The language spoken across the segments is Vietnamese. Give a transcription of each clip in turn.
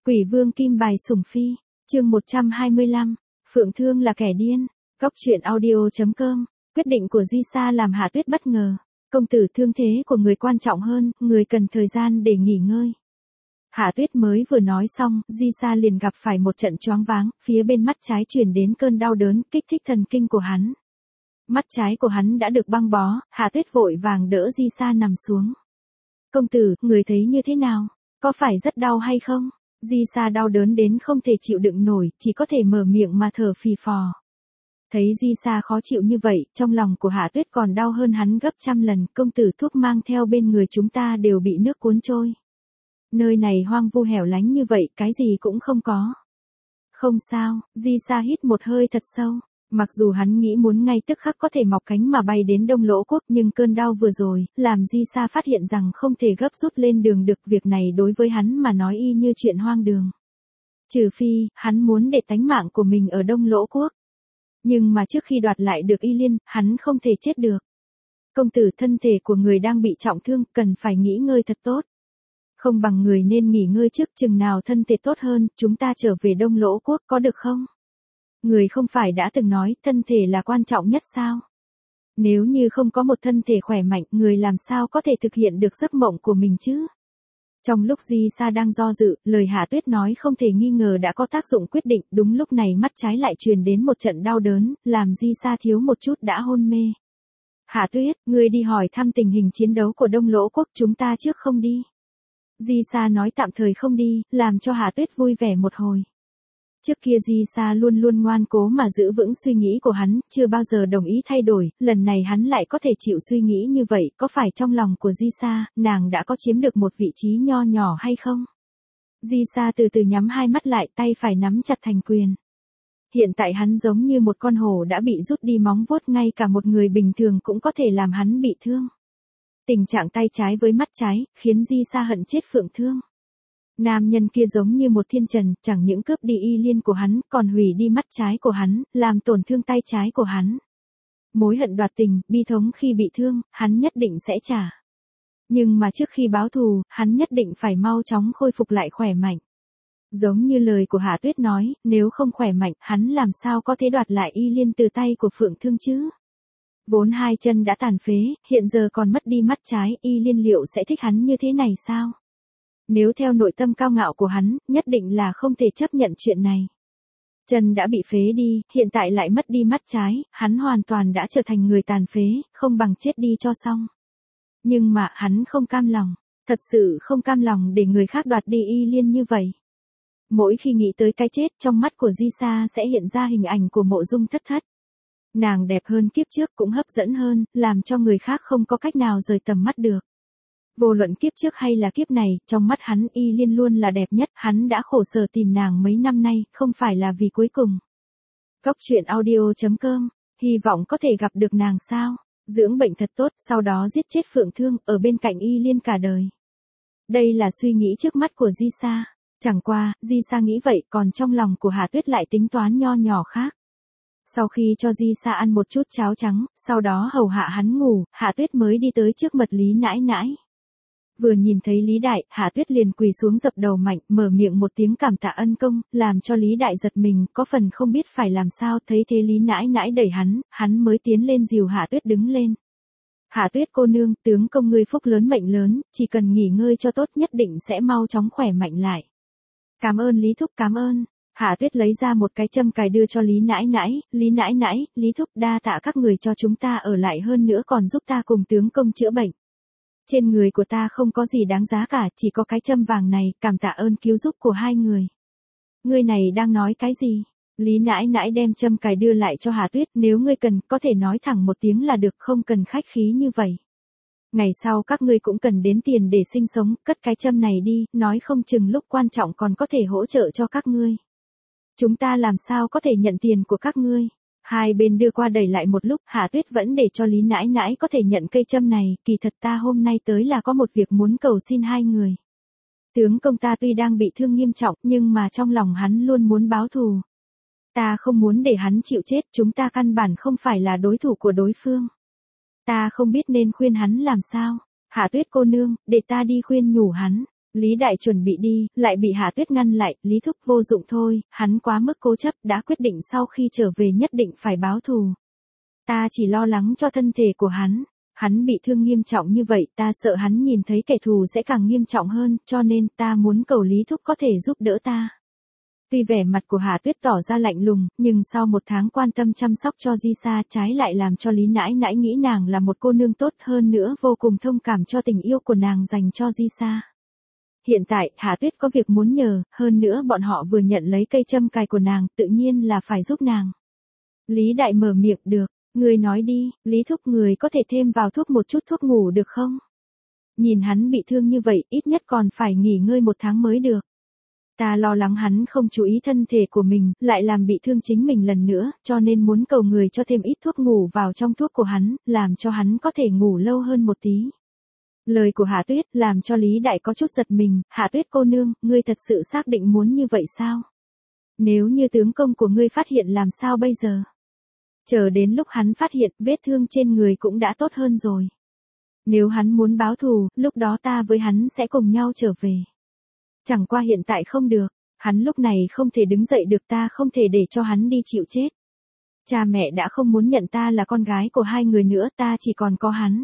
Quỷ vương kim bài sủng phi, chương 125, Phượng Thương là kẻ điên. Góc truyện audio.com, quyết định của Di Sa làm Hạ Tuyết bất ngờ. Công tử thương thế của người quan trọng hơn, người cần thời gian để nghỉ ngơi. Hạ Tuyết mới vừa nói xong, Di Sa liền gặp phải một trận choáng váng, phía bên mắt trái truyền đến cơn đau đớn, kích thích thần kinh của hắn. Mắt trái của hắn đã được băng bó, Hạ Tuyết vội vàng đỡ Di Sa nằm xuống. Công tử, người thấy như thế nào? Có phải rất đau hay không? Di Sa đau đớn đến không thể chịu đựng nổi, chỉ có thể mở miệng mà thở phì phò. Thấy Di Sa khó chịu như vậy, trong lòng của Hạ Tuyết còn đau hơn hắn gấp trăm lần. Công tử, thuốc mang theo bên người chúng ta đều bị nước cuốn trôi. Nơi này hoang vu hẻo lánh như vậy, cái gì cũng không có. Không sao, Di Sa hít một hơi thật sâu. Mặc dù hắn nghĩ muốn ngay tức khắc có thể mọc cánh mà bay đến Đông Lỗ Quốc, nhưng cơn đau vừa rồi, làm Di Sa phát hiện rằng không thể gấp rút lên đường được. Việc này đối với hắn mà nói y như chuyện hoang đường. Trừ phi, hắn muốn để tánh mạng của mình ở Đông Lỗ Quốc. Nhưng mà trước khi đoạt lại được Y Liên, hắn không thể chết được. Công tử, thân thể của người đang bị trọng thương, cần phải nghỉ ngơi thật tốt. Không bằng người nên nghỉ ngơi trước, chừng nào thân thể tốt hơn, chúng ta trở về Đông Lỗ Quốc, có được không? Người không phải đã từng nói thân thể là quan trọng nhất sao? Nếu như không có một thân thể khỏe mạnh, người làm sao có thể thực hiện được giấc mộng của mình chứ? Trong lúc Di Sa đang do dự, lời Hạ Tuyết nói không thể nghi ngờ đã có tác dụng quyết định. Đúng lúc này mắt trái lại truyền đến một trận đau đớn, làm Di Sa thiếu một chút đã hôn mê. Hạ Tuyết, người đi hỏi thăm tình hình chiến đấu của Đông Lỗ Quốc, chúng ta trước không đi. Di Sa nói tạm thời không đi, làm cho Hạ Tuyết vui vẻ một hồi. Trước kia Di Sa luôn luôn ngoan cố mà giữ vững suy nghĩ của hắn, chưa bao giờ đồng ý thay đổi, lần này hắn lại có thể chịu suy nghĩ như vậy, có phải trong lòng của Di Sa, nàng đã có chiếm được một vị trí nho nhỏ hay không? Di Sa từ từ nhắm hai mắt lại, tay phải nắm chặt thành quyền. Hiện tại hắn giống như một con hổ đã bị rút đi móng vuốt, ngay cả một người bình thường cũng có thể làm hắn bị thương. Tình trạng tay trái với mắt trái, khiến Di Sa hận chết Phượng Thương. Nam nhân kia giống như một thiên trần, chẳng những cướp đi Y Liên của hắn, còn hủy đi mắt trái của hắn, làm tổn thương tay trái của hắn. Mối hận đoạt tình, bi thống khi bị thương, hắn nhất định sẽ trả. Nhưng mà trước khi báo thù, hắn nhất định phải mau chóng khôi phục lại khỏe mạnh. Giống như lời của Hạ Tuyết nói, nếu không khỏe mạnh, hắn làm sao có thể đoạt lại Y Liên từ tay của Phượng Thương chứ? Vốn hai chân đã tàn phế, hiện giờ còn mất đi mắt trái, Y Liên liệu sẽ thích hắn như thế này sao? Nếu theo nội tâm cao ngạo của hắn, nhất định là không thể chấp nhận chuyện này. Chân đã bị phế đi, hiện tại lại mất đi mắt trái, hắn hoàn toàn đã trở thành người tàn phế, không bằng chết đi cho xong. Nhưng mà hắn không cam lòng, thật sự không cam lòng để người khác đoạt đi Y Liên như vậy. Mỗi khi nghĩ tới cái chết, trong mắt của Di Sa sẽ hiện ra hình ảnh của Mộ Dung Thất Thất. Nàng đẹp hơn kiếp trước, cũng hấp dẫn hơn, làm cho người khác không có cách nào rời tầm mắt được. Vô luận kiếp trước hay là kiếp này, trong mắt hắn Y Liên luôn là đẹp nhất, hắn đã khổ sở tìm nàng mấy năm nay, không phải là vì cuối cùng. Góc truyện audio.com, hy vọng có thể gặp được nàng sao, dưỡng bệnh thật tốt, sau đó giết chết Phượng Thương, ở bên cạnh Y Liên cả đời. Đây là suy nghĩ trước mắt của Di Sa, chẳng qua, Di Sa nghĩ vậy, còn trong lòng của Hạ Tuyết lại tính toán nho nhỏ khác. Sau khi cho Di Sa ăn một chút cháo trắng, sau đó hầu hạ hắn ngủ, Hạ Tuyết mới đi tới trước mặt Lý Nãi Nãi. Vừa nhìn thấy Lý Đại, Hạ Tuyết liền quỳ xuống dập đầu mạnh, mở miệng một tiếng cảm tạ ân công, làm cho Lý Đại giật mình, có phần không biết phải làm sao. Thấy thế Lý Nãi Nãi đẩy hắn mới tiến lên dìu Hạ Tuyết đứng lên. Hạ Tuyết cô nương, tướng công ngươi phúc lớn mệnh lớn, chỉ cần nghỉ ngơi cho tốt nhất định sẽ mau chóng khỏe mạnh lại. Cảm ơn Lý Thúc, cảm ơn. Hạ Tuyết lấy ra một cái châm cài đưa cho Lý Nãi Nãi, Lý Nãi Nãi, Lý Thúc đa tạ các người cho chúng ta ở lại, hơn nữa còn giúp ta cùng tướng công chữa bệnh. Trên người của ta không có gì đáng giá cả, chỉ có cái châm vàng này, cảm tạ ơn cứu giúp của hai người. Ngươi này đang nói cái gì? Lý Nãi Nãi đem châm cài đưa lại cho Hạ Tuyết, nếu ngươi cần, có thể nói thẳng một tiếng là được, không cần khách khí như vậy. Ngày sau các ngươi cũng cần đến tiền để sinh sống, cất cái châm này đi, nói không chừng lúc quan trọng còn có thể hỗ trợ cho các ngươi. Chúng ta làm sao có thể nhận tiền của các ngươi? Hai bên đưa qua đẩy lại một lúc, Hạ Tuyết vẫn để cho Lý Nãi Nãi có thể nhận cây châm này, kỳ thật ta hôm nay tới là có một việc muốn cầu xin hai người. Tướng công ta tuy đang bị thương nghiêm trọng, nhưng mà trong lòng hắn luôn muốn báo thù. Ta không muốn để hắn chịu chết, chúng ta căn bản không phải là đối thủ của đối phương. Ta không biết nên khuyên hắn làm sao. Hạ Tuyết cô nương, để ta đi khuyên nhủ hắn. Lý Đại chuẩn bị đi, lại bị Hạ Tuyết ngăn lại, Lý thúc vô dụng thôi, hắn quá mức cố chấp, đã quyết định sau khi trở về nhất định phải báo thù. Ta chỉ lo lắng cho thân thể của hắn bị thương nghiêm trọng như vậy, ta sợ hắn nhìn thấy kẻ thù sẽ càng nghiêm trọng hơn, cho nên ta muốn cầu Lý thúc có thể giúp đỡ ta. Tuy vẻ mặt của Hạ Tuyết tỏ ra lạnh lùng, nhưng sau một tháng quan tâm chăm sóc cho Di Sa trái lại làm cho Lý nãi nãi nghĩ nàng là một cô nương tốt hơn nữa vô cùng thông cảm cho tình yêu của nàng dành cho Di Sa. Hiện tại, Hạ Tuyết có việc muốn nhờ, hơn nữa bọn họ vừa nhận lấy cây châm cài của nàng, tự nhiên là phải giúp nàng. Lý Đại mở miệng, được, người nói đi, Lý thúc người có thể thêm vào thuốc một chút thuốc ngủ được không? Nhìn hắn bị thương như vậy, ít nhất còn phải nghỉ ngơi 1 tháng mới được. Ta lo lắng hắn không chú ý thân thể của mình, lại làm bị thương chính mình lần nữa, cho nên muốn cầu người cho thêm ít thuốc ngủ vào trong thuốc của hắn, làm cho hắn có thể ngủ lâu hơn một tí. Lời của Hạ Tuyết làm cho Lý Đại có chút giật mình, Hạ Tuyết cô nương, ngươi thật sự xác định muốn như vậy sao? Nếu như tướng công của ngươi phát hiện làm sao bây giờ? Chờ đến lúc hắn phát hiện, vết thương trên người cũng đã tốt hơn rồi. Nếu hắn muốn báo thù, lúc đó ta với hắn sẽ cùng nhau trở về. Chẳng qua hiện tại không được, hắn lúc này không thể đứng dậy được, ta không thể để cho hắn đi chịu chết. Cha mẹ đã không muốn nhận ta là con gái của hai người nữa, ta chỉ còn có hắn.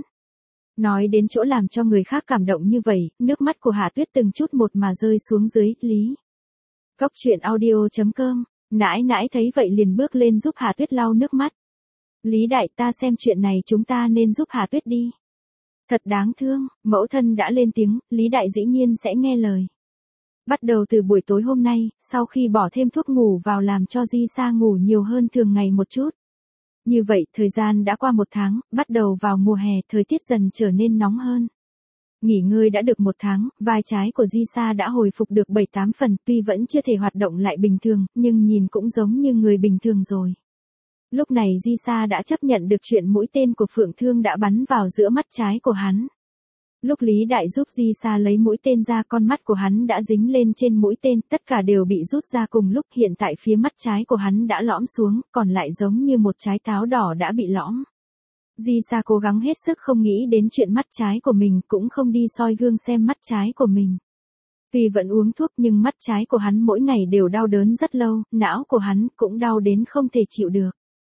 Nói đến chỗ làm cho người khác cảm động như vậy, nước mắt của Hạ Tuyết từng chút một mà rơi xuống dưới, Lý. Cóc truyện audio.com, nãi nãi thấy vậy liền bước lên giúp Hạ Tuyết lau nước mắt. Lý Đại, ta xem chuyện này chúng ta nên giúp Hạ Tuyết đi. Thật đáng thương, mẫu thân đã lên tiếng, Lý Đại dĩ nhiên sẽ nghe lời. Bắt đầu từ buổi tối hôm nay, sau khi bỏ thêm thuốc ngủ vào làm cho Di Sa ngủ nhiều hơn thường ngày một chút. Như vậy, thời gian đã qua 1 tháng, bắt đầu vào mùa hè, thời tiết dần trở nên nóng hơn. Nghỉ ngơi đã được 1 tháng, vai trái của Di Sa đã hồi phục được 7-8 phần, tuy vẫn chưa thể hoạt động lại bình thường, nhưng nhìn cũng giống như người bình thường rồi. Lúc này Di Sa đã chấp nhận được chuyện mũi tên của Phượng Thương đã bắn vào giữa mắt trái của hắn. Lúc Lý Đại giúp Di Sa lấy mũi tên ra, con mắt của hắn đã dính lên trên mũi tên, tất cả đều bị rút ra cùng lúc, hiện tại phía mắt trái của hắn đã lõm xuống, còn lại giống như một trái táo đỏ đã bị lõm. Di Sa cố gắng hết sức không nghĩ đến chuyện mắt trái của mình, cũng không đi soi gương xem mắt trái của mình. Tuy vẫn uống thuốc nhưng mắt trái của hắn mỗi ngày đều đau đớn rất lâu, não của hắn cũng đau đến không thể chịu được.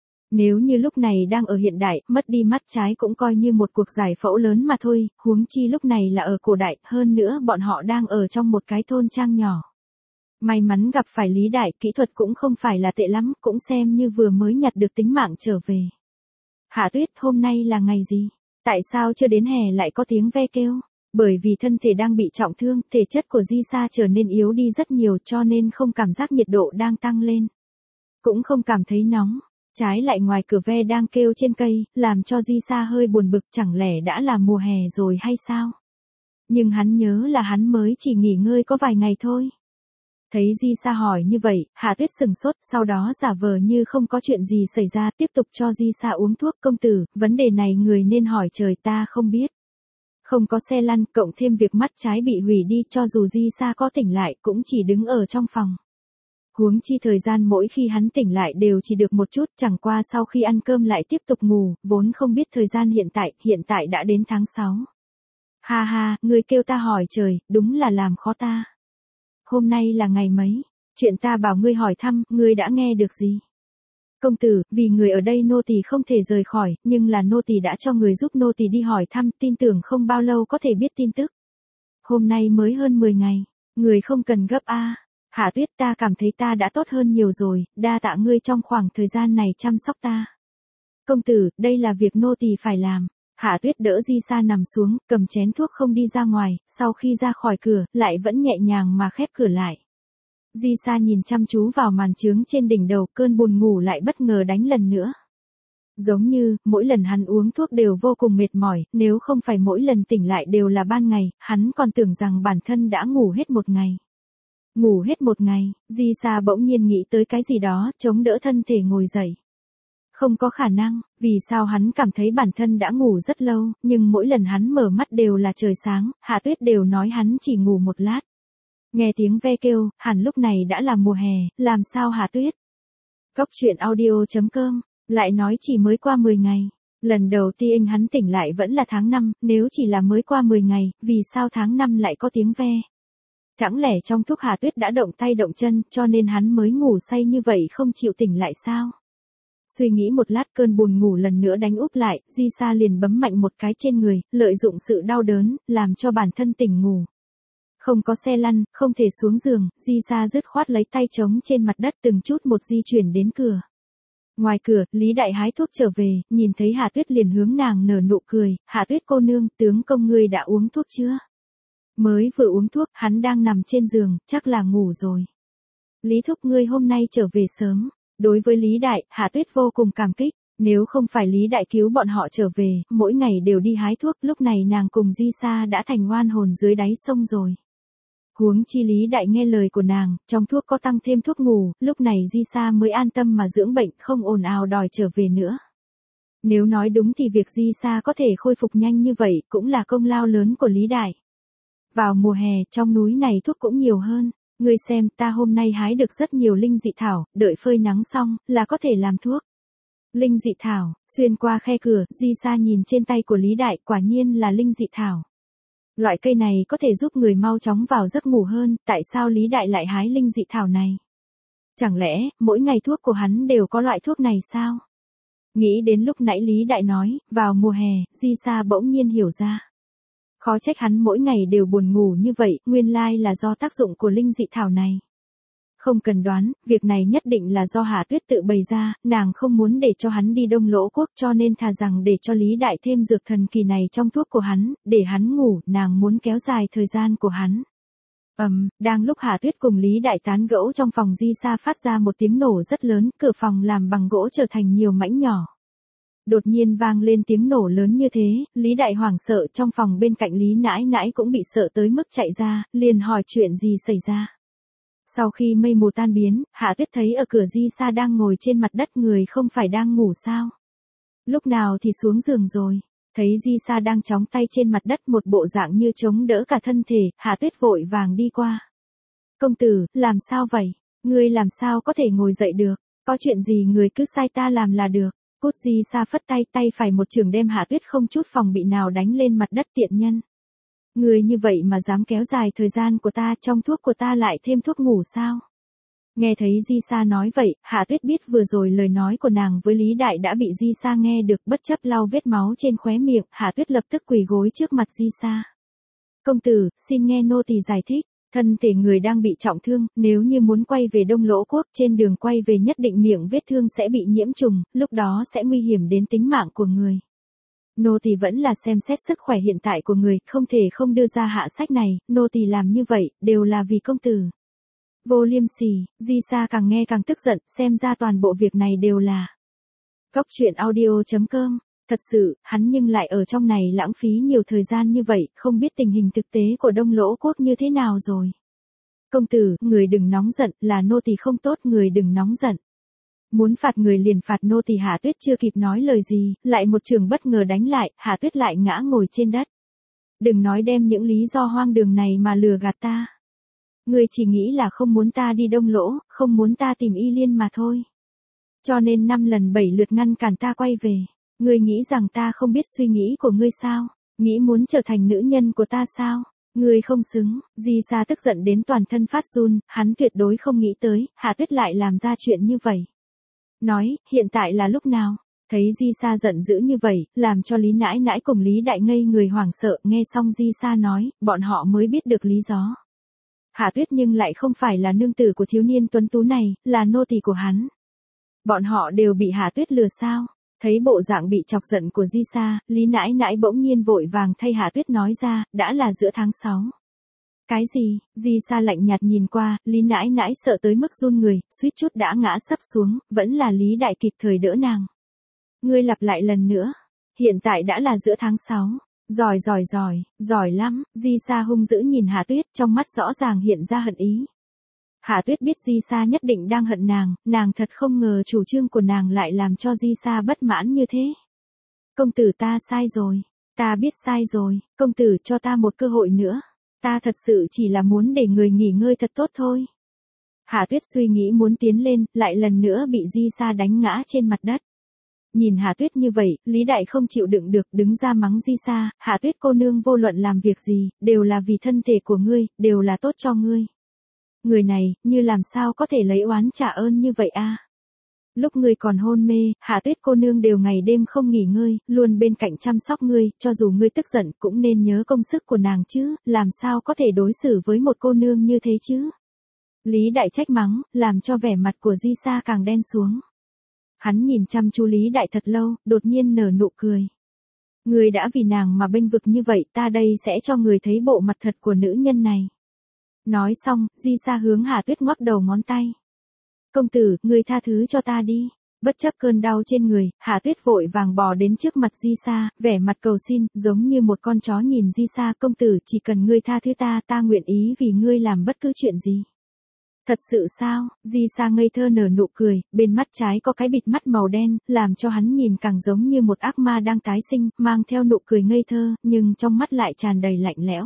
Nếu như lúc này đang ở hiện đại, mất đi mắt trái cũng coi như một cuộc giải phẫu lớn mà thôi, huống chi lúc này là ở cổ đại, hơn nữa bọn họ đang ở trong một cái thôn trang nhỏ. May mắn gặp phải Lý Đại, kỹ thuật cũng không phải là tệ lắm, cũng xem như vừa mới nhặt được tính mạng trở về. Hạ Tuyết, hôm nay là ngày gì? Tại sao chưa đến hè lại có tiếng ve kêu? Bởi vì thân thể đang bị trọng thương, thể chất của Di Sa trở nên yếu đi rất nhiều cho nên không cảm giác nhiệt độ đang tăng lên. Cũng không cảm thấy nóng. Trái lại ngoài cửa ve đang kêu trên cây, làm cho Di Sa hơi buồn bực, chẳng lẽ đã là mùa hè rồi hay sao? Nhưng hắn nhớ là hắn mới chỉ nghỉ ngơi có vài ngày thôi. Thấy Di Sa hỏi như vậy, Hạ Tuyết sừng sốt, sau đó giả vờ như không có chuyện gì xảy ra, tiếp tục cho Di Sa uống thuốc. Công tử, vấn đề này người nên hỏi trời, ta không biết. Không có xe lăn, cộng thêm việc mắt trái bị hủy đi, cho dù Di Sa có tỉnh lại cũng chỉ đứng ở trong phòng. Huống chi thời gian mỗi khi hắn tỉnh lại đều chỉ được một chút, chẳng qua sau khi ăn cơm lại tiếp tục ngủ, vốn không biết thời gian hiện tại đã đến tháng 6. Ha ha, ngươi kêu ta hỏi trời, đúng là làm khó ta. Hôm nay là ngày mấy? Chuyện ta bảo ngươi hỏi thăm, ngươi đã nghe được gì? Công tử, vì người ở đây nô tỳ không thể rời khỏi, nhưng là nô tỳ đã cho người giúp nô tỳ đi hỏi thăm, tin tưởng không bao lâu có thể biết tin tức. Hôm nay mới hơn 10 ngày, người không cần gấp a. Hạ Tuyết, ta cảm thấy ta đã tốt hơn nhiều rồi, đa tạ ngươi trong khoảng thời gian này chăm sóc ta. Công tử, đây là việc nô tỳ phải làm. Hạ Tuyết đỡ Di Sa nằm xuống, cầm chén thuốc không đi ra ngoài, sau khi ra khỏi cửa, lại vẫn nhẹ nhàng mà khép cửa lại. Di Sa nhìn chăm chú vào màn chướng trên đỉnh đầu, cơn buồn ngủ lại bất ngờ đánh lần nữa. Giống như, mỗi lần hắn uống thuốc đều vô cùng mệt mỏi, nếu không phải mỗi lần tỉnh lại đều là ban ngày, hắn còn tưởng rằng bản thân đã ngủ hết một ngày. Ngủ hết một ngày, Di Sa bỗng nhiên nghĩ tới cái gì đó, chống đỡ thân thể ngồi dậy. Không có khả năng, vì sao hắn cảm thấy bản thân đã ngủ rất lâu, nhưng mỗi lần hắn mở mắt đều là trời sáng, Hạ Tuyết đều nói hắn chỉ ngủ một lát. Nghe tiếng ve kêu, hẳn lúc này đã là mùa hè, làm sao Hạ Tuyết? Cóc truyện audio.com, lại nói chỉ mới qua 10 ngày. Lần đầu tiên hắn tỉnh lại vẫn là tháng 5, nếu chỉ là mới qua 10 ngày, vì sao tháng 5 lại có tiếng ve? Chẳng lẽ trong thuốc Hà Tuyết đã động tay động chân, cho nên hắn mới ngủ say như vậy không chịu tỉnh lại sao? Suy nghĩ một lát cơn buồn ngủ lần nữa đánh úp lại, Di Sa liền bấm mạnh một cái trên người, lợi dụng sự đau đớn, làm cho bản thân tỉnh ngủ. Không có xe lăn, không thể xuống giường, Di Sa dứt khoát lấy tay trống trên mặt đất từng chút một di chuyển đến cửa. Ngoài cửa, Lý Đại hái thuốc trở về, nhìn thấy Hà Tuyết liền hướng nàng nở nụ cười, Hà Tuyết cô nương, tướng công ngươi đã uống thuốc chưa? Mới vừa uống thuốc, hắn đang nằm trên giường, chắc là ngủ rồi. Lý thúc ngươi hôm nay trở về sớm. Đối với Lý Đại, Hà Tuyết vô cùng cảm kích, nếu không phải Lý Đại cứu bọn họ trở về, mỗi ngày đều đi hái thuốc, lúc này nàng cùng Di Sa đã thành oan hồn dưới đáy sông rồi. Huống chi Lý Đại nghe lời của nàng, trong thuốc có tăng thêm thuốc ngủ, lúc này Di Sa mới an tâm mà dưỡng bệnh, không ồn ào đòi trở về nữa. Nếu nói đúng thì việc Di Sa có thể khôi phục nhanh như vậy cũng là công lao lớn của Lý Đại. Vào mùa hè, trong núi này thuốc cũng nhiều hơn. Ngươi xem, ta hôm nay hái được rất nhiều linh dị thảo, đợi phơi nắng xong, là có thể làm thuốc. Linh dị thảo, xuyên qua khe cửa, Di Sa nhìn trên tay của Lý Đại, quả nhiên là linh dị thảo. Loại cây này có thể giúp người mau chóng vào giấc ngủ hơn, tại sao Lý Đại lại hái linh dị thảo này? Chẳng lẽ, mỗi ngày thuốc của hắn đều có loại thuốc này sao? Nghĩ đến lúc nãy Lý Đại nói, vào mùa hè, Di Sa bỗng nhiên hiểu ra. Khó trách hắn mỗi ngày đều buồn ngủ như vậy, nguyên lai là do tác dụng của linh dị thảo này. Không cần đoán, việc này nhất định là do Hà Tuyết tự bày ra, nàng không muốn để cho hắn đi Đông Lỗ Quốc cho nên thà rằng để cho Lý Đại thêm dược thần kỳ này trong thuốc của hắn, để hắn ngủ, nàng muốn kéo dài thời gian của hắn. Đang lúc Hà Tuyết cùng Lý Đại tán gẫu trong phòng, Di Sa phát ra một tiếng nổ rất lớn, cửa phòng làm bằng gỗ trở thành nhiều mảnh nhỏ. Đột nhiên vang lên tiếng nổ lớn như thế, Lý Đại hoảng sợ, trong phòng bên cạnh Lý Nãi Nãi cũng bị sợ tới mức chạy ra, liền hỏi chuyện gì xảy ra. Sau khi mây mù tan biến, Hạ Tuyết thấy ở cửa Di Sa đang ngồi trên mặt đất, người không phải đang ngủ sao? Lúc nào thì xuống giường rồi? Thấy Di Sa đang chóng tay trên mặt đất một bộ dạng như chống đỡ cả thân thể, Hạ Tuyết vội vàng đi qua. Công tử, làm sao vậy? Ngươi làm sao có thể ngồi dậy được? Có chuyện gì người cứ sai ta làm là được. Cút. Di Sa phất tay, tay phải một chưởng đem Hạ Tuyết không chút phòng bị nào đánh lên mặt đất. Tiện nhân. Người như vậy mà dám kéo dài thời gian của ta, trong thuốc của ta lại thêm thuốc ngủ sao? Nghe thấy Di Sa nói vậy, Hạ Tuyết biết vừa rồi lời nói của nàng với Lý Đại đã bị Di Sa nghe được, bất chấp lau vết máu trên khóe miệng, Hạ Tuyết lập tức quỳ gối trước mặt Di Sa. Công tử, xin nghe nô tỳ giải thích. Thân thể người đang bị trọng thương, nếu như muốn quay về Đông Lỗ Quốc, trên đường quay về nhất định miệng vết thương sẽ bị nhiễm trùng, lúc đó sẽ nguy hiểm đến tính mạng của người. Nô tỳ vẫn là xem xét sức khỏe hiện tại của người, không thể không đưa ra hạ sách này, nô tỳ làm như vậy, đều là vì công tử. Vô liêm sỉ, Di Sa càng nghe càng tức giận, xem ra toàn bộ việc này đều là. Cóc truyện audio.com. Thật sự, hắn nhưng lại ở trong này lãng phí nhiều thời gian như vậy, không biết tình hình thực tế của Đông Lỗ Quốc như thế nào rồi. Công tử, người đừng nóng giận, là nô tỳ không tốt, người đừng nóng giận. Muốn phạt người liền phạt nô tỳ. Hạ Tuyết chưa kịp nói lời gì, lại một chưởng bất ngờ đánh lại, Hạ Tuyết lại ngã ngồi trên đất. Đừng nói đem những lý do hoang đường này mà lừa gạt ta. Người chỉ nghĩ là không muốn ta đi Đông Lỗ, không muốn ta tìm Y Liên mà thôi. Cho nên 5 lần 7 lượt ngăn cản ta quay về. Ngươi nghĩ rằng ta không biết suy nghĩ của ngươi sao? Nghĩ muốn trở thành nữ nhân của ta sao? Ngươi không xứng. Di Sa tức giận đến toàn thân phát run, hắn tuyệt đối không nghĩ tới, Hạ Tuyết lại làm ra chuyện như vậy. Nói, hiện tại là lúc nào? Thấy Di Sa giận dữ như vậy, làm cho Lý Nãi Nãi cùng Lý Đại ngây người hoảng sợ, nghe xong Di Sa nói, bọn họ mới biết được lý do. Hạ Tuyết nhưng lại không phải là nương tử của thiếu niên tuấn tú này, là nô tỳ của hắn. Bọn họ đều bị Hạ Tuyết lừa sao? Thấy bộ dạng bị chọc giận của Di Sa, Lý Nãi Nãi bỗng nhiên vội vàng thay Hạ Tuyết nói ra, đã là giữa tháng 6. Cái gì? Di Sa lạnh nhạt nhìn qua, Lý Nãi Nãi sợ tới mức run người, suýt chút đã ngã sấp xuống, vẫn là Lý Đại kịp thời đỡ nàng. Ngươi lặp lại lần nữa. Hiện tại đã là giữa tháng 6. Giỏi lắm. Di Sa hung dữ nhìn Hạ Tuyết, trong mắt rõ ràng hiện ra hận ý. Hạ Tuyết biết Di Sa nhất định đang hận nàng thật không ngờ chủ trương của nàng lại làm cho Di Sa bất mãn như thế. Công tử, ta sai rồi. Ta biết sai rồi, công tử cho ta một cơ hội nữa. Ta thật sự chỉ là muốn để người nghỉ ngơi thật tốt thôi. Hạ Tuyết suy nghĩ muốn tiến lên, lại lần nữa bị Di Sa đánh ngã trên mặt đất. Nhìn Hà Tuyết như vậy, Lý Đại không chịu đựng được, đứng ra mắng Di Sa, Hà Tuyết cô nương vô luận làm việc gì, đều là vì thân thể của ngươi, đều là tốt cho ngươi. Người này, như làm sao có thể lấy oán trả ơn như vậy a? Lúc ngươi còn hôn mê, Hà Tuyết cô nương đều ngày đêm không nghỉ ngơi, luôn bên cạnh chăm sóc ngươi, cho dù ngươi tức giận cũng nên nhớ công sức của nàng chứ, làm sao có thể đối xử với một cô nương như thế chứ? Lý Đại trách mắng, làm cho vẻ mặt của Di Sa càng đen xuống. Hắn nhìn chăm chú Lý Đại thật lâu, đột nhiên nở nụ cười. Ngươi đã vì nàng mà bênh vực như vậy, ta đây sẽ cho người thấy bộ mặt thật của nữ nhân này. Nói xong, Di Sa hướng Hà Tuyết ngoắc đầu ngón tay. Công tử, ngươi tha thứ cho ta đi. Bất chấp cơn đau trên người, Hà Tuyết vội vàng bò đến trước mặt Di Sa, vẻ mặt cầu xin, giống như một con chó nhìn Di Sa. Công tử, chỉ cần ngươi tha thứ ta, ta nguyện ý vì ngươi làm bất cứ chuyện gì. Thật sự sao? Di Sa ngây thơ nở nụ cười, bên mắt trái có cái bịt mắt màu đen, làm cho hắn nhìn càng giống như một ác ma đang tái sinh, mang theo nụ cười ngây thơ, nhưng trong mắt lại tràn đầy lạnh lẽo.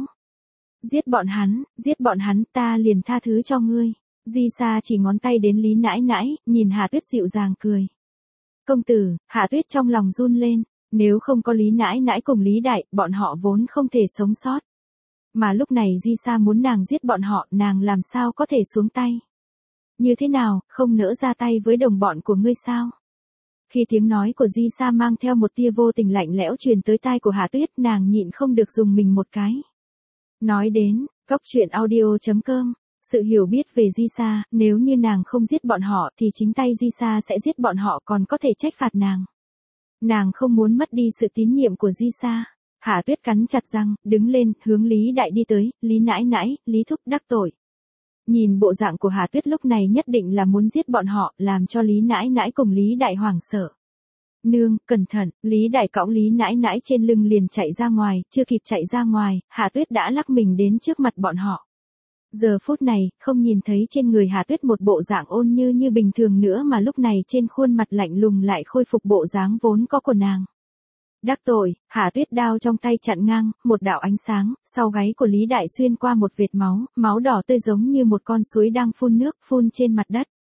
Giết bọn hắn, ta liền tha thứ cho ngươi. Di Sa chỉ ngón tay đến Lý Nãi Nãi, nhìn Hà Tuyết dịu dàng cười. Công tử, Hà Tuyết trong lòng run lên, nếu không có Lý Nãi Nãi cùng Lý Đại, bọn họ vốn không thể sống sót. Mà lúc này Di Sa muốn nàng giết bọn họ, nàng làm sao có thể xuống tay. Như thế nào, không nỡ ra tay với đồng bọn của ngươi sao? Khi tiếng nói của Di Sa mang theo một tia vô tình lạnh lẽo truyền tới tai của Hà Tuyết, nàng nhịn không được dùng mình một cái. Nói đến, coctruyện.audio.com, sự hiểu biết về Di Sa, nếu như nàng không giết bọn họ thì chính tay Di Sa sẽ giết bọn họ, còn có thể trách phạt nàng. Nàng không muốn mất đi sự tín nhiệm của Di Sa. Hà Tuyết cắn chặt răng, đứng lên, hướng Lý Đại đi tới, Lý Nãi Nãi, Lý Thúc đắc tội. Nhìn bộ dạng của Hà Tuyết lúc này nhất định là muốn giết bọn họ, làm cho Lý Nãi Nãi cùng Lý Đại hoảng sợ. Nương, cẩn thận, Lý Đại cõng Lý Nãi Nãi trên lưng liền chạy ra ngoài, chưa kịp chạy ra ngoài, Hà Tuyết đã lắc mình đến trước mặt bọn họ. Giờ phút này, không nhìn thấy trên người Hà Tuyết một bộ dạng ôn như bình thường nữa mà lúc này trên khuôn mặt lạnh lùng lại khôi phục bộ dáng vốn có của nàng. Đắc tội, Hà Tuyết đao trong tay chặn ngang, một đạo ánh sáng, sau gáy của Lý Đại xuyên qua một vệt máu, máu đỏ tươi giống như một con suối đang phun nước, phun trên mặt đất.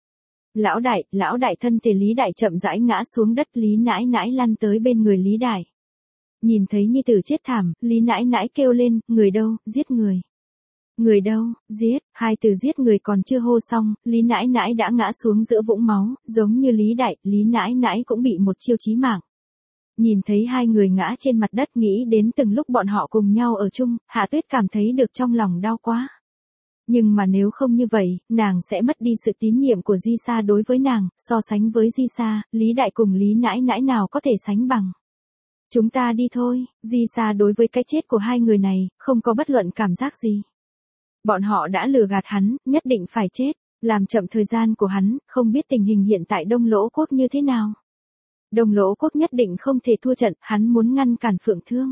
Lão đại thân thể Lý Đại chậm rãi ngã xuống đất, Lý Nãi Nãi lăn tới bên người Lý Đại. Nhìn thấy nhi tử chết thảm, Lý Nãi Nãi kêu lên, người đâu, giết người. Người đâu, giết, hai từ giết người còn chưa hô xong, Lý Nãi Nãi đã ngã xuống giữa vũng máu, giống như Lý Đại, Lý Nãi Nãi cũng bị một chiêu chí mạng. Nhìn thấy hai người ngã trên mặt đất, nghĩ đến từng lúc bọn họ cùng nhau ở chung, Hạ Tuyết cảm thấy được trong lòng đau quá. Nhưng mà nếu không như vậy, nàng sẽ mất đi sự tín nhiệm của Di Sa đối với nàng, so sánh với Di Sa, Lý Đại cùng Lý Nãi Nãi nào có thể sánh bằng. Chúng ta đi thôi, Di Sa đối với cái chết của hai người này, không có bất luận cảm giác gì. Bọn họ đã lừa gạt hắn, nhất định phải chết, làm chậm thời gian của hắn, không biết tình hình hiện tại Đông Lỗ Quốc như thế nào. Đông Lỗ Quốc nhất định không thể thua trận, hắn muốn ngăn cản Phượng Thương.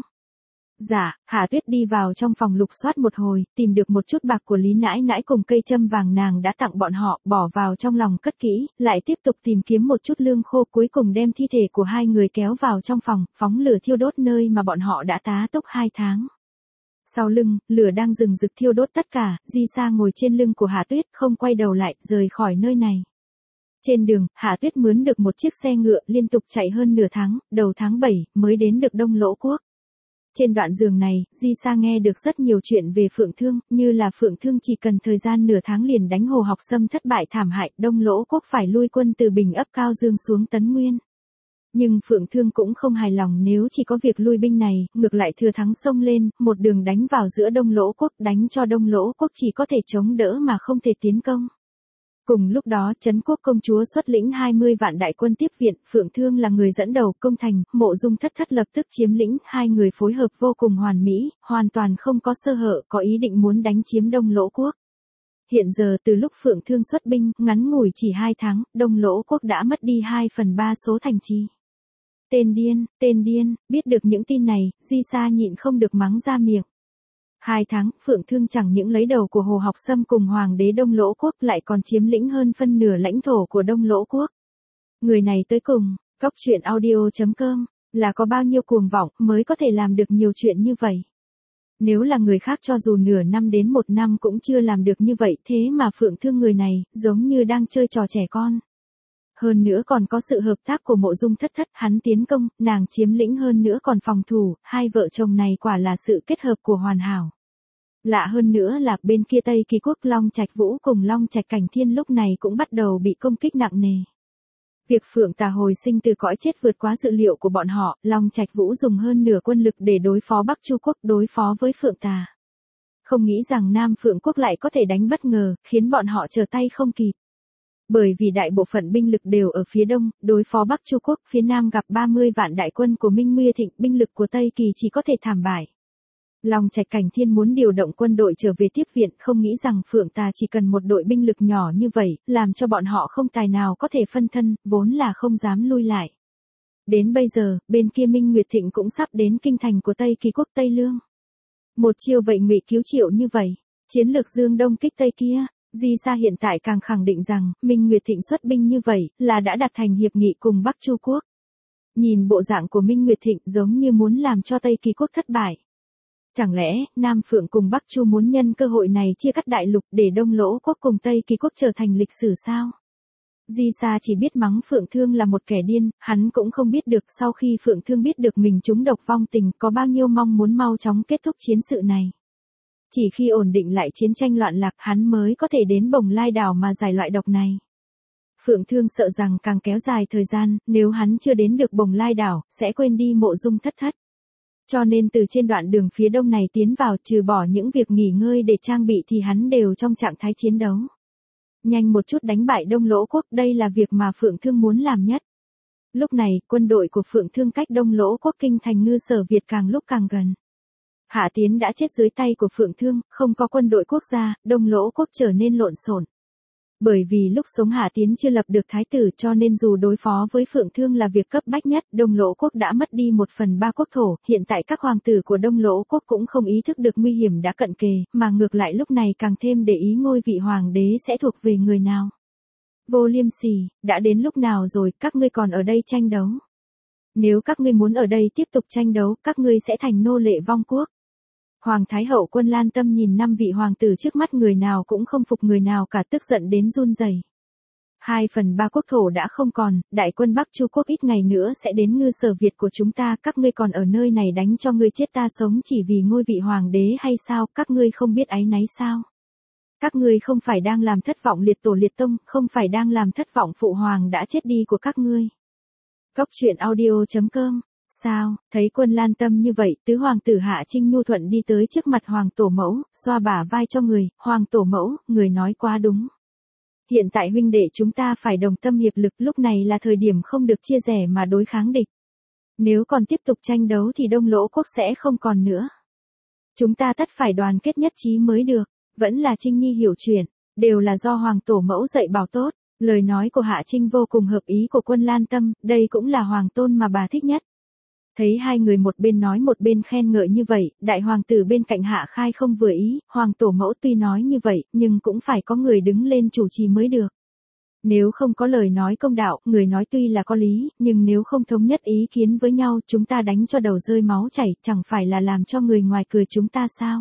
Dạ, Hà Tuyết đi vào trong phòng lục soát một hồi, tìm được một chút bạc của Lý Nãi Nãi cùng cây châm vàng nàng đã tặng bọn họ, bỏ vào trong lòng cất kỹ, lại tiếp tục tìm kiếm một chút lương khô, cuối cùng đem thi thể của hai người kéo vào trong phòng, phóng lửa thiêu đốt nơi mà bọn họ đã tá túc 2 tháng. Sau lưng, lửa đang rừng rực thiêu đốt tất cả, Di Sa ngồi trên lưng của Hà Tuyết, không quay đầu lại, rời khỏi nơi này. Trên đường, Hà Tuyết mướn được một chiếc xe ngựa liên tục chạy hơn nửa tháng, đầu tháng 7 mới đến được Đông Lỗ Quốc. Trên đoạn đường này, Di Sa nghe được rất nhiều chuyện về Phượng Thương, như là Phượng Thương chỉ cần thời gian nửa tháng liền đánh Hồ Học Sâm thất bại thảm hại, Đông Lỗ Quốc phải lui quân từ Bình Ấp Cao Dương xuống Tấn Nguyên. Nhưng Phượng Thương cũng không hài lòng nếu chỉ có việc lui binh này, ngược lại thừa thắng xông lên, một đường đánh vào giữa Đông Lỗ Quốc, đánh cho Đông Lỗ Quốc chỉ có thể chống đỡ mà không thể tiến công. Cùng lúc đó, Trấn Quốc công chúa xuất lĩnh 20 vạn đại quân tiếp viện, Phượng Thương là người dẫn đầu công thành, Mộ Dung Thất lập tức chiếm lĩnh, hai người phối hợp vô cùng hoàn mỹ, hoàn toàn không có sơ hở, có ý định muốn đánh chiếm Đông Lỗ Quốc. Hiện giờ từ lúc Phượng Thương xuất binh, ngắn ngủi chỉ 2 tháng, Đông Lỗ Quốc đã mất đi 2/3 số thành trì. Tên điên, biết được những tin này, Di Sa nhịn không được mắng ra miệng. 2 tháng, Phượng Thương chẳng những lấy đầu của Hồ Học Sâm cùng Hoàng đế Đông Lỗ Quốc lại còn chiếm lĩnh hơn phân nửa lãnh thổ của Đông Lỗ Quốc. Người này tới cùng, coctruyện.audio.com, là có bao nhiêu cuồng vọng mới có thể làm được nhiều chuyện như vậy. Nếu là người khác cho dù nửa năm đến 1 năm cũng chưa làm được như vậy, thế mà Phượng Thương người này, giống như đang chơi trò trẻ con. Hơn nữa còn có sự hợp tác của Mộ Dung Thất Thất, hắn tiến công, nàng chiếm lĩnh, hơn nữa còn phòng thủ, hai vợ chồng này quả là sự kết hợp của hoàn hảo. Lạ hơn nữa là bên kia Tây Kỳ quốc Long Trạch Vũ cùng Long Trạch Cảnh Thiên lúc này cũng bắt đầu bị công kích nặng nề. Việc Phượng Tà hồi sinh từ cõi chết vượt quá dự liệu của bọn họ, Long Trạch Vũ dùng hơn nửa quân lực để đối phó Bắc Chu quốc, đối phó với Phượng Tà. Không nghĩ rằng Nam Phượng quốc lại có thể đánh bất ngờ, khiến bọn họ trở tay không kịp. Bởi vì đại bộ phận binh lực đều ở phía đông, đối phó Bắc Chu quốc, phía nam gặp 30 vạn đại quân của Minh Nguy Thịnh, binh lực của Tây Kỳ chỉ có thể thảm bại. Long Trạch Cảnh Thiên muốn điều động quân đội trở về tiếp viện, không nghĩ rằng Phượng Tà chỉ cần một đội binh lực nhỏ như vậy, làm cho bọn họ không tài nào có thể phân thân, vốn là không dám lui lại. Đến bây giờ, bên kia Minh Nguyệt Thịnh cũng sắp đến kinh thành của Tây Kỳ quốc Tây Lương. Một chiêu vậy ngụy cứu triệu như vậy, chiến lược Dương Đông kích Tây kia, Di Sa hiện tại càng khẳng định rằng, Minh Nguyệt Thịnh xuất binh như vậy, là đã đặt thành hiệp nghị cùng Bắc Chu quốc. Nhìn bộ dạng của Minh Nguyệt Thịnh giống như muốn làm cho Tây Kỳ quốc thất bại. Chẳng lẽ, Nam Phượng cùng Bắc Chu muốn nhân cơ hội này chia cắt đại lục để Đông Lỗ quốc cùng Tây Kỳ quốc trở thành lịch sử sao? Di Sa chỉ biết mắng Phượng Thương là một kẻ điên, hắn cũng không biết được sau khi Phượng Thương biết được mình trúng độc vong tình có bao nhiêu mong muốn mau chóng kết thúc chiến sự này. Chỉ khi ổn định lại chiến tranh loạn lạc hắn mới có thể đến Bồng Lai đảo mà giải loại độc này. Phượng Thương sợ rằng càng kéo dài thời gian, nếu hắn chưa đến được Bồng Lai đảo, sẽ quên đi Mộ Dung Thất Thất. Cho nên từ trên đoạn đường phía đông này tiến vào, trừ bỏ những việc nghỉ ngơi để trang bị thì hắn đều trong trạng thái chiến đấu. Nhanh một chút đánh bại Đông Lỗ quốc, đây là việc mà Phượng Thương muốn làm nhất. Lúc này, quân đội của Phượng Thương cách Đông Lỗ quốc kinh thành Ngư Sở Việt càng lúc càng gần. Hạ Tiến đã chết dưới tay của Phượng Thương, không có quân đội quốc gia, Đông Lỗ quốc trở nên lộn xộn. Bởi vì lúc sống Hạ Tiến chưa lập được thái tử cho nên dù đối phó với Phượng Thương là việc cấp bách nhất, Đông Lỗ quốc đã mất đi 1/3 quốc thổ, hiện tại các hoàng tử của Đông Lỗ quốc cũng không ý thức được nguy hiểm đã cận kề, mà ngược lại lúc này càng thêm để ý ngôi vị hoàng đế sẽ thuộc về người nào. Vô Liêm Sỉ, đã đến lúc nào rồi, các ngươi còn ở đây tranh đấu? Nếu các ngươi muốn ở đây tiếp tục tranh đấu, các ngươi sẽ thành nô lệ vong quốc. Hoàng Thái Hậu Quân Lan Tâm nhìn 5 vị hoàng tử trước mắt, người nào cũng không phục người nào cả, tức giận đến run rẩy. 2/3 quốc thổ đã không còn, đại quân Bắc Chu quốc ít ngày nữa sẽ đến Ngư Sở Việt của chúng ta, các ngươi còn ở nơi này đánh cho ngươi chết ta sống chỉ vì ngôi vị hoàng đế hay sao, các ngươi không biết áy náy sao? Các ngươi không phải đang làm thất vọng liệt tổ liệt tông, không phải đang làm thất vọng phụ hoàng đã chết đi của các ngươi. Góc truyện audio.com. Sao, thấy Quân Lan Tâm như vậy, tứ hoàng tử Hạ Trinh nhu thuận đi tới trước mặt Hoàng Tổ Mẫu, xoa bả vai cho người, Hoàng Tổ Mẫu, người nói quá đúng. Hiện tại huynh đệ chúng ta phải đồng tâm hiệp lực, lúc này là thời điểm không được chia rẽ mà đối kháng địch. Nếu còn tiếp tục tranh đấu thì Đông Lỗ quốc sẽ không còn nữa. Chúng ta tất phải đoàn kết nhất trí mới được, vẫn là Trinh Nhi hiểu chuyện, đều là do Hoàng Tổ Mẫu dạy bảo tốt. Lời nói của Hạ Trinh vô cùng hợp ý của Quân Lan Tâm, đây cũng là hoàng tôn mà bà thích nhất. Thấy hai người một bên nói một bên khen ngợi như vậy, đại hoàng tử bên cạnh Hạ Khai không vừa ý, Hoàng Tổ Mẫu tuy nói như vậy, nhưng cũng phải có người đứng lên chủ trì mới được. Nếu không có lời nói công đạo, người nói tuy là có lý, nhưng nếu không thống nhất ý kiến với nhau, chúng ta đánh cho đầu rơi máu chảy, chẳng phải là làm cho người ngoài cười chúng ta sao?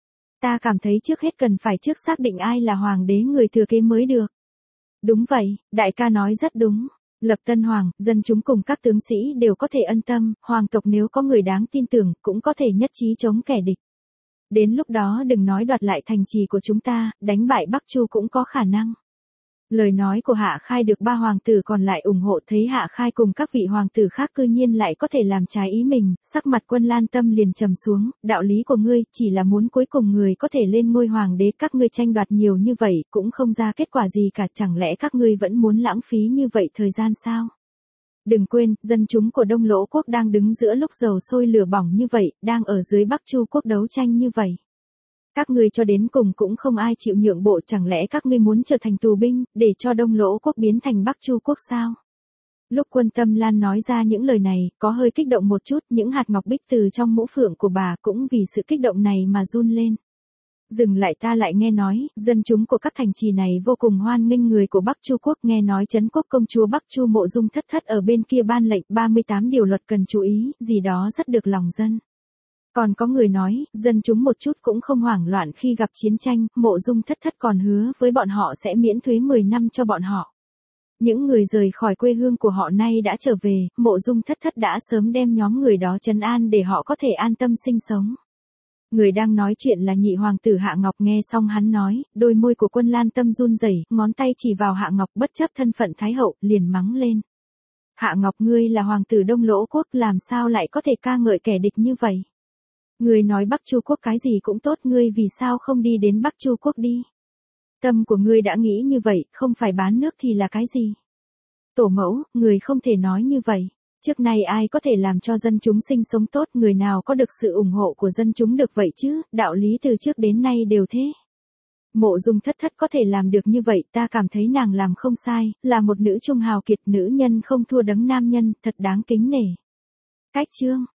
Ta cảm thấy trước hết cần phải trước xác định ai là hoàng đế người thừa kế mới được. Đúng vậy, đại ca nói rất đúng. Lập tân hoàng, dân chúng cùng các tướng sĩ đều có thể ân tâm, hoàng tộc nếu có người đáng tin tưởng, cũng có thể nhất trí chống kẻ địch. Đến lúc đó đừng nói đoạt lại thành trì của chúng ta, đánh bại Bắc Chu cũng có khả năng. Lời nói của Hạ Khai được ba hoàng tử còn lại ủng hộ, thấy Hạ Khai cùng các vị hoàng tử khác cư nhiên lại có thể làm trái ý mình, sắc mặt Quân Lan Tâm liền trầm xuống, đạo lý của ngươi chỉ là muốn cuối cùng người có thể lên ngôi hoàng đế, các ngươi tranh đoạt nhiều như vậy cũng không ra kết quả gì cả, chẳng lẽ các ngươi vẫn muốn lãng phí như vậy thời gian sao? Đừng quên, dân chúng của Đông Lỗ quốc đang đứng giữa lúc dầu sôi lửa bỏng như vậy, đang ở dưới Bắc Chu quốc đấu tranh như vậy. Các ngươi cho đến cùng cũng không ai chịu nhượng bộ, chẳng lẽ các ngươi muốn trở thành tù binh, để cho Đông Lỗ quốc biến thành Bắc Chu quốc sao? Lúc Quân Tâm Lan nói ra những lời này, có hơi kích động một chút, những hạt ngọc bích từ trong mũ phượng của bà cũng vì sự kích động này mà run lên. Dừng lại, ta lại nghe nói, dân chúng của các thành trì này vô cùng hoan nghênh người của Bắc Chu quốc, nghe nói Trấn quốc công chúa Bắc Chu Mộ Dung Thất Thất ở bên kia ban lệnh 38 điều luật cần chú ý, gì đó rất được lòng dân. Còn có người nói, dân chúng một chút cũng không hoảng loạn khi gặp chiến tranh, Mộ Dung Thất Thất còn hứa với bọn họ sẽ miễn thuế 10 năm cho bọn họ. Những người rời khỏi quê hương của họ nay đã trở về, Mộ Dung Thất Thất đã sớm đem nhóm người đó trấn an để họ có thể an tâm sinh sống. Người đang nói chuyện là nhị hoàng tử Hạ Ngọc, nghe xong hắn nói, đôi môi của Quân Lan Tâm run rẩy, ngón tay chỉ vào Hạ Ngọc bất chấp thân phận thái hậu, liền mắng lên. Hạ Ngọc, ngươi là hoàng tử Đông Lỗ quốc, làm sao lại có thể ca ngợi kẻ địch như vậy? Ngươi nói Bắc Chu quốc cái gì cũng tốt, ngươi vì sao không đi đến Bắc Chu quốc đi? Tâm của ngươi đã nghĩ như vậy, không phải bán nước thì là cái gì? Tổ mẫu, người không thể nói như vậy. Trước nay ai có thể làm cho dân chúng sinh sống tốt, người nào có được sự ủng hộ của dân chúng được vậy chứ, đạo lý từ trước đến nay đều thế. Mộ Dung Thất Thất có thể làm được như vậy, ta cảm thấy nàng làm không sai, là một nữ trung hào kiệt, nữ nhân không thua đấng nam nhân, thật đáng kính nể. Cách chương